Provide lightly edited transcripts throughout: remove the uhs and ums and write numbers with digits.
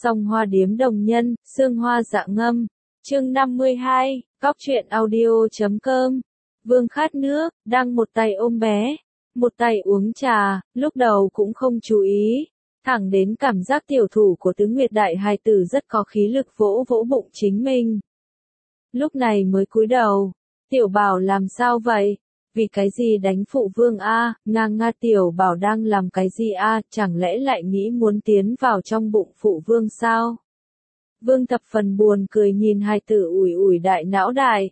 Song Hoa Điếm Đồng Nhân, Sương Hoa Dạ Ngâm. Chương 52, Góc truyện audio.com. Vương khát nước, đang một tay ôm bé, một tay uống trà, lúc đầu cũng không chú ý, thẳng đến cảm giác tiểu thủ của Tứ Nguyệt đại hài tử rất có khí lực vỗ vỗ bụng chính mình. Lúc này mới cúi đầu, Tiểu Bảo làm sao vậy? Vì cái gì đánh phụ vương a? Nga Tiểu Bảo đang làm cái gì a? Chẳng lẽ lại nghĩ muốn tiến vào trong bụng phụ vương sao? Vương thập phần buồn cười nhìn hài tử ủi ủi đại não đại.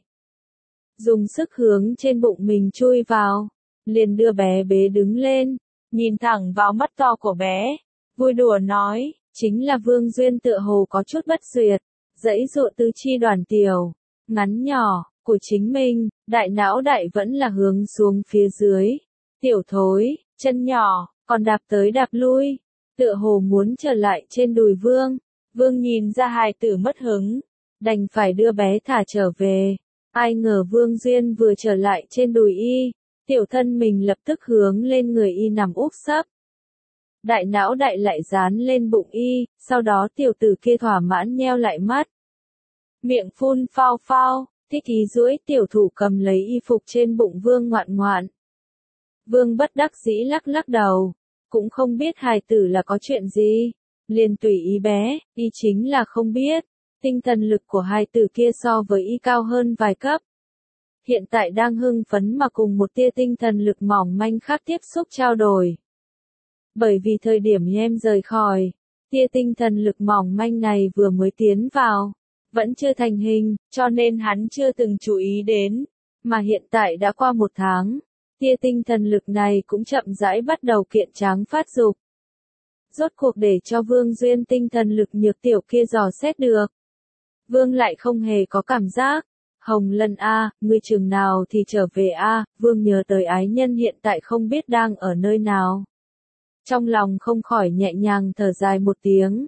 Dùng sức hướng trên bụng mình chui vào, liền đưa bé bế đứng lên, nhìn thẳng vào mắt to của bé, vui đùa nói, chính là Vương Duyên tựa hồ có chút bất duyệt, dãy dụa tứ chi đoàn tiểu, ngắn nhỏ, của chính mình, đại não đại vẫn là hướng xuống phía dưới, tiểu thối, chân nhỏ, còn đạp tới đạp lui, tựa hồ muốn trở lại trên đùi Vương. Vương nhìn ra hài tử mất hứng, đành phải đưa bé thả trở về. Ai ngờ Vương Duyên vừa trở lại trên đùi y, tiểu thân mình lập tức hướng lên người y nằm úp sấp. Đại não đại lại dán lên bụng y, sau đó tiểu tử kia thỏa mãn nheo lại mắt. Miệng phun phao phao, thích ý duỗi tiểu thủ cầm lấy y phục trên bụng Vương ngoạn ngoạn. Vương bất đắc dĩ lắc lắc đầu, cũng không biết hài tử là có chuyện gì, liền tùy ý bé, y chính là không biết. Tinh thần lực của hài tử kia so với y cao hơn vài cấp. Hiện tại đang hưng phấn mà cùng một tia tinh thần lực mỏng manh khác tiếp xúc trao đổi. Bởi vì thời điểm em rời khỏi, tia tinh thần lực mỏng manh này vừa mới tiến vào, vẫn chưa thành hình, cho nên hắn chưa từng chú ý đến. Mà hiện tại đã qua 1 tháng, tia tinh thần lực này cũng chậm rãi bắt đầu kiện tráng phát dục. Rốt cuộc để cho Vương Duyên tinh thần lực nhược tiểu kia dò xét được. Vương lại không hề có cảm giác. Hồng Lân a, ngươi chừng nào thì trở về a? Vương nhớ tới ái nhân hiện tại không biết đang ở nơi nào. Trong lòng không khỏi nhẹ nhàng thở dài một tiếng.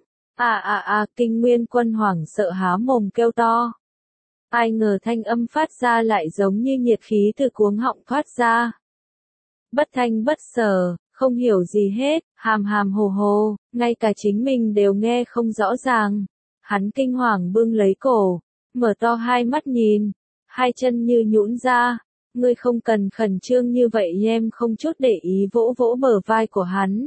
Kinh Nguyên Quân hoảng sợ há mồm kêu to. Ai ngờ thanh âm phát ra lại giống như nhiệt khí từ cuống họng thoát ra. Bất thanh bất sở, không hiểu gì hết, hàm hàm hồ hồ, ngay cả chính mình đều nghe không rõ ràng. Hắn kinh hoàng bưng lấy cổ, mở to hai mắt nhìn, hai chân như nhũn ra. Ngươi không cần khẩn trương như vậy, em không chút để ý vỗ vỗ bờ vai của hắn.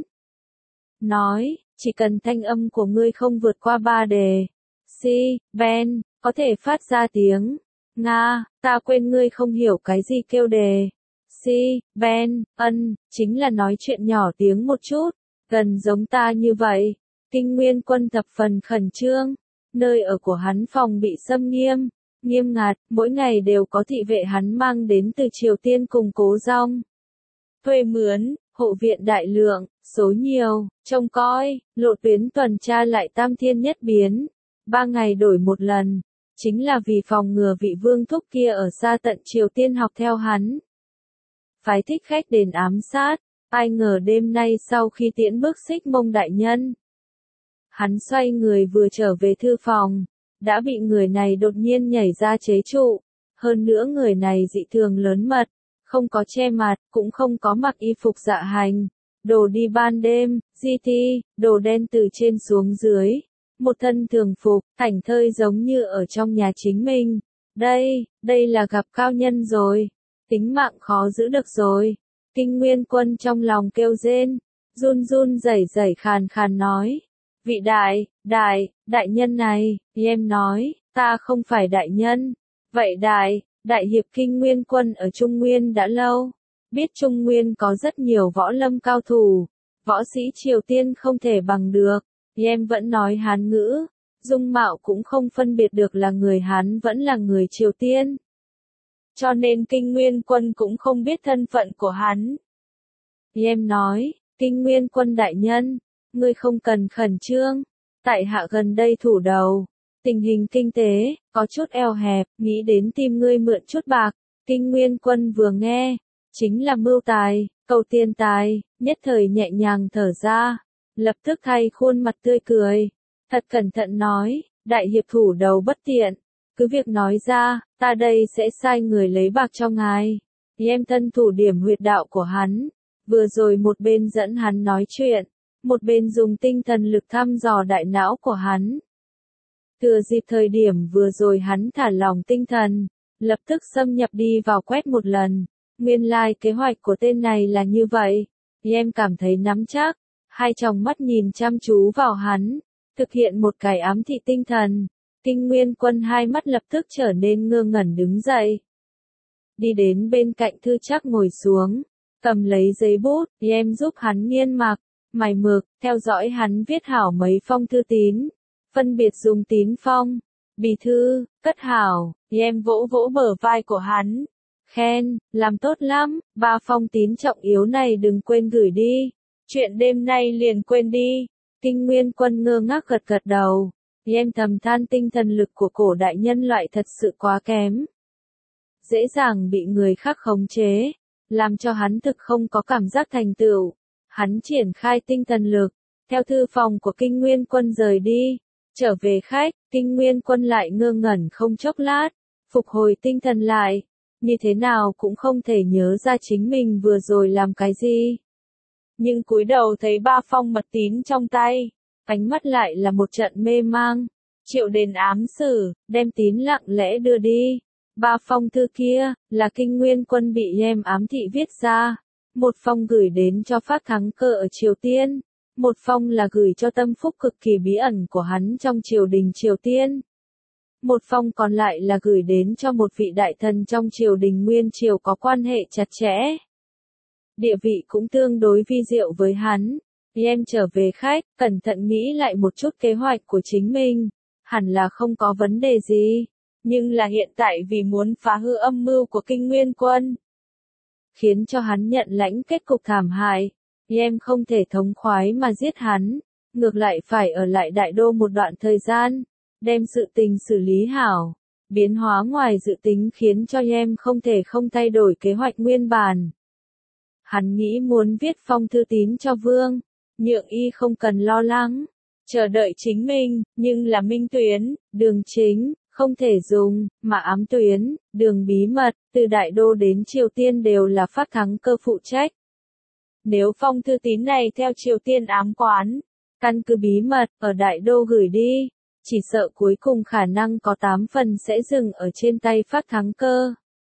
Nói, chỉ cần thanh âm của ngươi không vượt qua 3 đề. Si, ben, có thể phát ra tiếng. Nga, ta quên ngươi không hiểu cái gì kêu đề. Si, ben, ân, chính là nói chuyện nhỏ tiếng một chút, gần giống ta như vậy. Kinh Nguyên Quân thập phần khẩn trương. Nơi ở của hắn phòng bị xâm nghiêm ngặt, mỗi ngày đều có thị vệ hắn mang đến từ Triều Tiên cùng Cố Dong. Thuê mướn, hộ viện đại lượng, số nhiều, trông coi, lộ tuyến tuần tra lại tam thiên nhất biến. 3 ngày đổi 1 lần, chính là vì phòng ngừa vị vương thúc kia ở xa tận Triều Tiên học theo hắn. Phái thích khách đến ám sát, ai ngờ đêm nay sau khi tiễn bước Xích Mông đại nhân. Hắn xoay người vừa trở về thư phòng, đã bị người này đột nhiên nhảy ra chế trụ. Hơn nữa người này dị thường lớn mật, không có che mặt, cũng không có mặc y phục dạ hành. Đồ đi ban đêm, GT, đồ đen từ trên xuống dưới. Một thân thường phục, thảnh thơi giống như ở trong nhà chính mình. Đây là gặp cao nhân rồi. Tính mạng khó giữ được rồi. Kinh Nguyên Quân trong lòng kêu rên, run rẩy khàn khàn nói. Vị đại nhân này, em nói, ta không phải đại nhân. Vậy đại hiệp Kinh Nguyên Quân ở Trung Nguyên đã lâu. Biết Trung Nguyên có rất nhiều võ lâm cao thủ, võ sĩ Triều Tiên không thể bằng được. Em vẫn nói Hán ngữ, dung mạo cũng không phân biệt được là người Hán vẫn là người Triều Tiên. Cho nên Kinh Nguyên Quân cũng không biết thân phận của hắn. Em nói, Kinh Nguyên Quân đại nhân, ngươi không cần khẩn trương, tại hạ gần đây thủ đầu, tình hình kinh tế, có chút eo hẹp, nghĩ đến tìm ngươi mượn chút bạc. Kinh Nguyên Quân vừa nghe, chính là mưu tài, cầu tiền tài, nhất thời nhẹ nhàng thở ra, lập tức thay khuôn mặt tươi cười, thật cẩn thận nói, đại hiệp thủ đầu bất tiện, cứ việc nói ra, ta đây sẽ sai người lấy bạc cho ngài. Em thân thủ điểm huyệt đạo của hắn, vừa rồi một bên dẫn hắn nói chuyện, một bên dùng tinh thần lực thăm dò đại não của hắn. Thừa dịp thời điểm vừa rồi hắn thả lỏng tinh thần, lập tức xâm nhập đi vào quét một lần. Nguyên lai kế hoạch của tên này là như vậy. Em cảm thấy nắm chắc, hai tròng mắt nhìn chăm chú vào hắn, thực hiện một cái ám thị tinh thần. Kinh Nguyên Quân hai mắt lập tức trở nên ngơ ngẩn đứng dậy. Đi đến bên cạnh Thư Trác ngồi xuống, cầm lấy giấy bút, em giúp hắn nghiên mặc, mài mực, theo dõi hắn viết hảo mấy phong thư tín, phân biệt dùng tín phong, bì thư, cất hảo, em vỗ vỗ bờ vai của hắn, khen, làm tốt lắm, 3 phong tín trọng yếu này đừng quên gửi đi, chuyện đêm nay liền quên đi. Kinh Nguyên Quân ngơ ngác gật gật đầu, em thầm than tinh thần lực của cổ đại nhân loại thật sự quá kém. Dễ dàng bị người khác khống chế, làm cho hắn thực không có cảm giác thành tựu. Hắn triển khai tinh thần lực, theo thư phòng của Kinh Nguyên Quân rời đi, trở về khách, Kinh Nguyên Quân lại ngơ ngẩn không chốc lát, phục hồi tinh thần lại, như thế nào cũng không thể nhớ ra chính mình vừa rồi làm cái gì. Nhưng cúi đầu thấy 3 phong mật tín trong tay, ánh mắt lại là một trận mê mang. Triệu Đền ám sử, đem tín lặng lẽ đưa đi. 3 phong thư kia, là Kinh Nguyên Quân bị em ám thị viết ra. Một phong gửi đến cho Phát Thắng Cơ ở Triều Tiên. Một phong là gửi cho tâm phúc cực kỳ bí ẩn của hắn trong triều đình Triều Tiên. Một phong còn lại là gửi đến cho một vị đại thần trong triều đình Nguyên Triều có quan hệ chặt chẽ. Địa vị cũng tương đối vi diệu với hắn. Em trở về khách, cẩn thận nghĩ lại một chút kế hoạch của chính mình. Hẳn là không có vấn đề gì. Nhưng là hiện tại vì muốn phá hư âm mưu của Kinh Nguyên Quân, khiến cho hắn nhận lãnh kết cục thảm hại. Em không thể thống khoái mà giết hắn, ngược lại phải ở lại đại đô một đoạn thời gian, đem sự tình xử lý hảo. Biến hóa ngoài dự tính khiến cho em không thể không thay đổi kế hoạch nguyên bản. Hắn nghĩ muốn viết phong thư tín cho Vương, Nhượng Y không cần lo lắng, chờ đợi chính mình, nhưng là minh tuyến, đường chính, không thể dùng, mà ám tuyến, đường bí mật, từ Đại Đô đến Triều Tiên đều là Phát Thắng Cơ phụ trách. Nếu phong thư tín này theo Triều Tiên ám quán, căn cứ bí mật, ở Đại Đô gửi đi, chỉ sợ cuối cùng khả năng có 8 phần sẽ dừng ở trên tay Phát Thắng Cơ.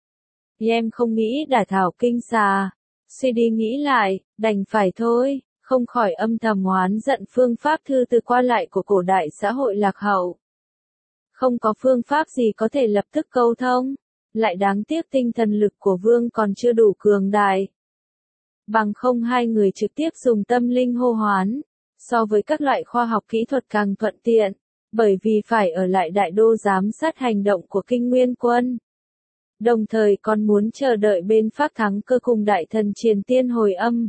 Em không nghĩ đả thảo kinh xà, suy đi nghĩ lại, đành phải thôi, không khỏi âm thầm oán giận phương pháp thư từ qua lại của cổ đại xã hội lạc hậu. Không có phương pháp gì có thể lập tức câu thông, lại đáng tiếc tinh thần lực của Vương còn chưa đủ cường đại. Bằng không hai người trực tiếp dùng tâm linh hô hoán, so với các loại khoa học kỹ thuật càng thuận tiện, bởi vì phải ở lại đại đô giám sát hành động của Kinh Nguyên Quân. Đồng thời còn muốn chờ đợi bên Phát Thắng Cơ cùng đại thần Triền Tiên hồi âm.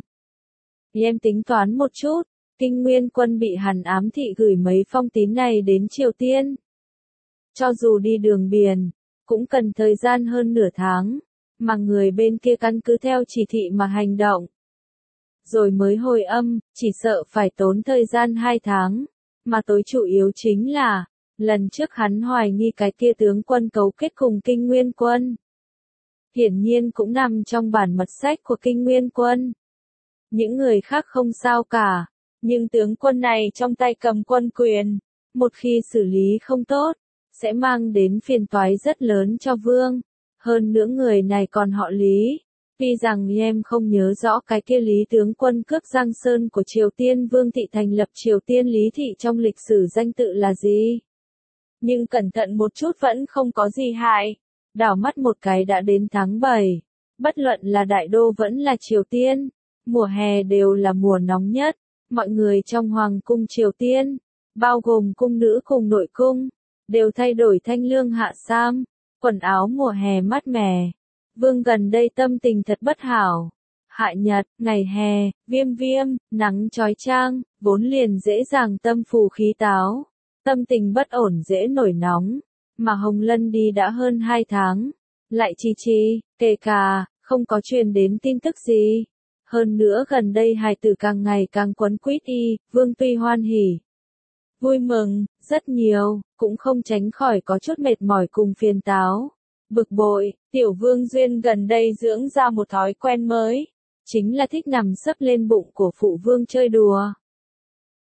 Em tính toán một chút, Kinh Nguyên Quân bị hắn ám thị gửi mấy phong tín này đến Triều Tiên. Cho dù đi đường biển, cũng cần thời gian hơn nửa tháng, mà người bên kia căn cứ theo chỉ thị mà hành động. Rồi mới hồi âm, chỉ sợ phải tốn thời gian 2 tháng, mà tối chủ yếu chính là, lần trước hắn hoài nghi cái kia tướng quân cấu kết cùng Kinh Nguyên Quân. Hiển nhiên cũng nằm trong bản mật sách của Kinh Nguyên Quân. Những người khác không sao cả, nhưng tướng quân này trong tay cầm quân quyền, một khi xử lý không tốt, sẽ mang đến phiền toái rất lớn cho Vương. Hơn nữa người này còn họ Lý. Tuy rằng em không nhớ rõ cái kia Lý tướng quân cướp Giang Sơn của Triều Tiên Vương thị thành lập Triều Tiên Lý thị trong lịch sử danh tự là gì. Nhưng cẩn thận một chút vẫn không có gì hại. Đảo mắt một cái đã đến tháng 7. Bất luận là Đại Đô vẫn là Triều Tiên, mùa hè đều là mùa nóng nhất. Mọi người trong Hoàng cung Triều Tiên, bao gồm cung nữ cùng nội cung, đều thay đổi thanh lương hạ sam, quần áo mùa hè mát mẻ. Vương gần đây tâm tình thật bất hảo. Hạ nhật, ngày hè, viêm viêm, nắng chói chang, vốn liền dễ dàng tâm phù khí táo. Tâm tình bất ổn dễ nổi nóng. Mà Hồng Lân đi đã hơn 2 tháng. Lại chi, kể cả, không có truyền đến tin tức gì. Hơn nữa gần đây hài tử càng ngày càng quấn quýt y, Vương tuy hoan hỉ, vui mừng, rất nhiều, cũng không tránh khỏi có chút mệt mỏi cùng phiền táo. Bực bội, tiểu Vương Duyên gần đây dưỡng ra một thói quen mới, chính là thích nằm sấp lên bụng của phụ vương chơi đùa.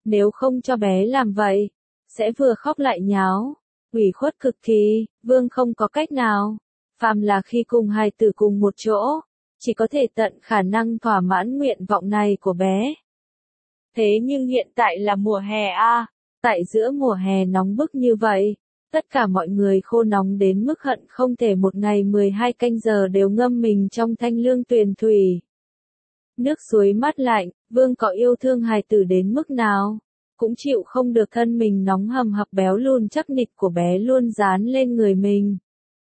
nếu không cho bé làm vậy, sẽ vừa khóc lại nháo. Ủy khuất cực kỳ, Vương không có cách nào. Phàm là khi cùng hài tử cùng một chỗ, chỉ có thể tận khả năng thỏa mãn nguyện vọng này của bé. Thế nhưng hiện tại là mùa hè a, tại giữa mùa hè nóng bức như vậy, tất cả mọi người khô nóng đến mức hận không thể một ngày 12 canh giờ đều ngâm mình trong thanh lương tuyền thủy. Nước suối mát lạnh, Vương có yêu thương hài tử đến mức nào, cũng chịu không được thân mình nóng hầm hập béo lùn chắc nịch của bé luôn dán lên người mình.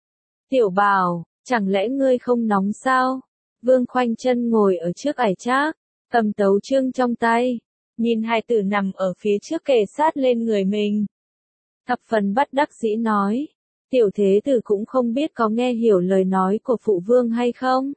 Tiểu Bảo, chẳng lẽ ngươi không nóng sao? Vương khoanh chân ngồi ở trước ải trác, cầm tấu chương trong tay, nhìn hài tử nằm ở phía trước kề sát lên người mình. Thập phần bất đắc dĩ nói, tiểu thế tử cũng không biết có nghe hiểu lời nói của phụ vương hay không.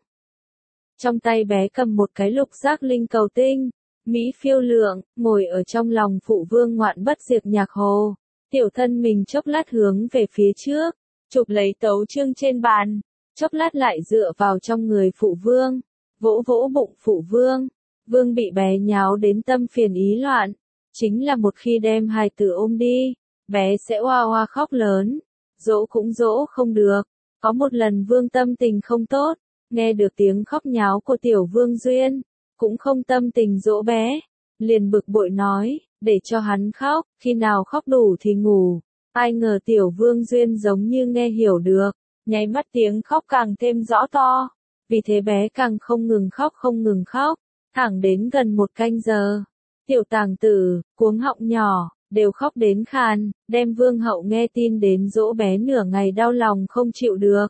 Trong tay bé cầm một cái lục giác linh cầu tinh, mỹ phiêu lượng, ngồi ở trong lòng phụ vương ngoạn bất diệt nhạc hồ. Tiểu thân mình chốc lát hướng về phía trước, chụp lấy tấu chương trên bàn, chốc lát lại dựa vào trong người phụ vương, vỗ vỗ bụng phụ vương. Vương bị bé nháo đến tâm phiền ý loạn, chính là một khi đem hài tử ôm đi, bé sẽ oa oa khóc lớn, dỗ cũng dỗ không được. Có một lần Vương tâm tình không tốt, nghe được tiếng khóc nháo của tiểu Vương Duyên, cũng không tâm tình dỗ bé, liền bực bội nói, để cho hắn khóc, khi nào khóc đủ thì ngủ. Ai ngờ tiểu Vương Duyên giống như nghe hiểu được, nháy mắt tiếng khóc càng thêm rõ to, vì thế bé càng không ngừng khóc, thẳng đến gần 1 canh giờ. Tiểu tàng tử, cuống họng nhỏ, đều khóc đến khan, đem Vương hậu nghe tin đến dỗ bé nửa ngày đau lòng không chịu được.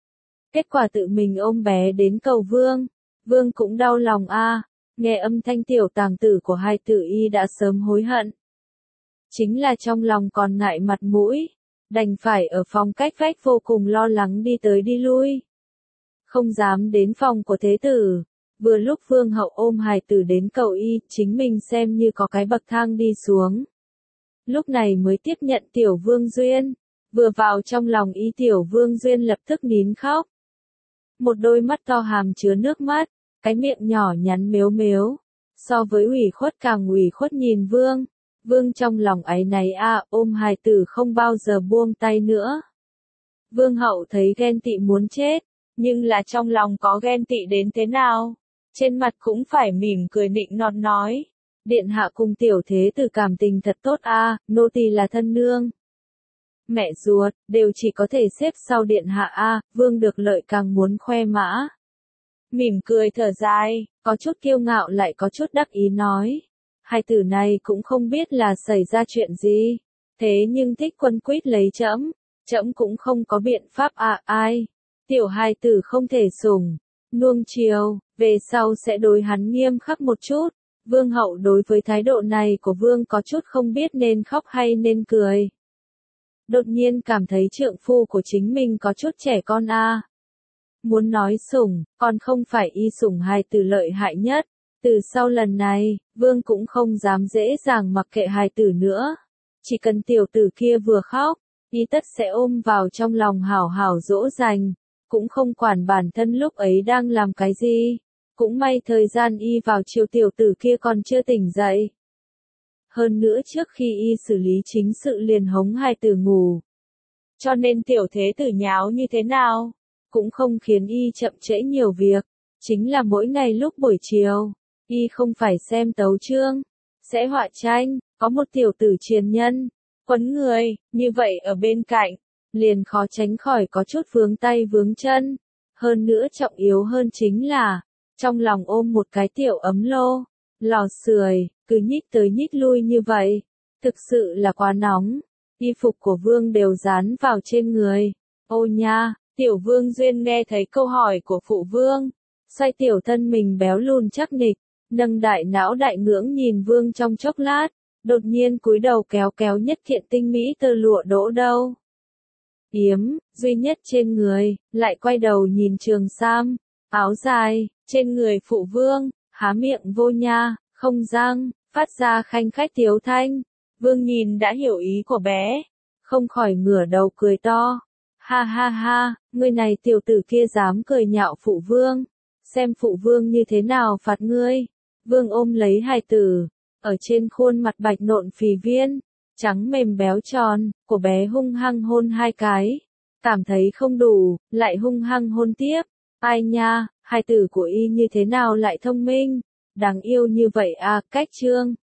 Kết quả tự mình ôm bé đến cầu Vương, Vương cũng đau lòng a, nghe âm thanh tiểu tàng tử của hai tử y đã sớm hối hận. Chính là trong lòng còn ngại mặt mũi, đành phải ở phòng cách vách vô cùng lo lắng đi tới đi lui. Không dám đến phòng của thế tử, vừa lúc Vương hậu ôm hài tử đến cầu y, chính mình xem như có cái bậc thang đi xuống. Lúc này mới tiếp nhận tiểu Vương Duyên, vừa vào trong lòng y tiểu Vương Duyên lập tức nín khóc. Một đôi mắt to hàm chứa nước mắt, cái miệng nhỏ nhắn mếu mếu, so với ủy khuất càng ủy khuất nhìn Vương. Vương trong lòng áy náy ôm hài tử không bao giờ buông tay nữa. Vương hậu thấy ghen tị muốn chết, nhưng là trong lòng có ghen tị đến thế nào, trên mặt cũng phải mỉm cười nịnh nọt nói. Điện hạ cùng tiểu thế tử cảm tình thật tốt nô tỳ là thân nương. Mẹ ruột, đều chỉ có thể xếp sau điện hạ Vương được lợi càng muốn khoe mã. Mỉm cười thở dài, có chút kiêu ngạo lại có chút đắc ý nói. Hai tử này cũng không biết là xảy ra chuyện gì, thế nhưng thích quân quýt lấy trẫm cũng không có biện pháp ai. Tiểu hài tử không thể sủng, nuông chiều, về sau sẽ đối hắn nghiêm khắc một chút. Vương hậu đối với thái độ này của Vương có chút không biết nên khóc hay nên cười. Đột nhiên cảm thấy trượng phu của chính mình có chút trẻ con Muốn nói sủng, còn không phải y sủng hài tử lợi hại nhất. Từ sau lần này, Vương cũng không dám dễ dàng mặc kệ hài tử nữa. Chỉ cần tiểu tử kia vừa khóc, y tất sẽ ôm vào trong lòng hảo hảo dỗ dành, cũng không quản bản thân lúc ấy đang làm cái gì. Cũng may thời gian y vào chiều tiểu tử kia còn chưa tỉnh dậy. Hơn nữa trước khi y xử lý chính sự liền hống hài tử ngủ. Cho nên tiểu thế tử nháo như thế nào, cũng không khiến y chậm trễ nhiều việc. Chính là mỗi ngày lúc buổi chiều, y không phải xem tấu chương, sẽ họa tranh, có một tiểu tử triền nhân, quấn người, như vậy ở bên cạnh, liền khó tránh khỏi có chút vướng tay vướng chân. Hơn nữa trọng yếu hơn chính là, trong lòng ôm một cái tiểu ấm lò sưởi, cứ nhích tới nhích lui như vậy. Thực sự là quá nóng, y phục của Vương đều dán vào trên người. Ô nha, tiểu Vương Duyên nghe thấy câu hỏi của phụ Vương, xoay tiểu thân mình béo lùn chắc nịch, nâng đại não đại ngưỡng nhìn Vương trong chốc lát, đột nhiên cúi đầu kéo kéo nhất kiện tinh mỹ tơ lụa đỗ đâu. Yếm, duy nhất trên người, lại quay đầu nhìn trường sam, áo dài, trên người phụ Vương, há miệng vô nha, không răng, phát ra khanh khách tiếu thanh. Vương nhìn đã hiểu ý của bé, không khỏi ngửa đầu cười to. Ha ha ha, ngươi này tiểu tử kia dám cười nhạo phụ Vương, xem phụ Vương như thế nào phạt ngươi. Vương ôm lấy hài tử, ở trên khuôn mặt bạch nộn phì viên, trắng mềm béo tròn, của bé hung hăng hôn 2 cái. Cảm thấy không đủ, lại hung hăng hôn tiếp. Ai nha, hài tử của y như thế nào lại thông minh, đáng yêu như vậy à, cách chương.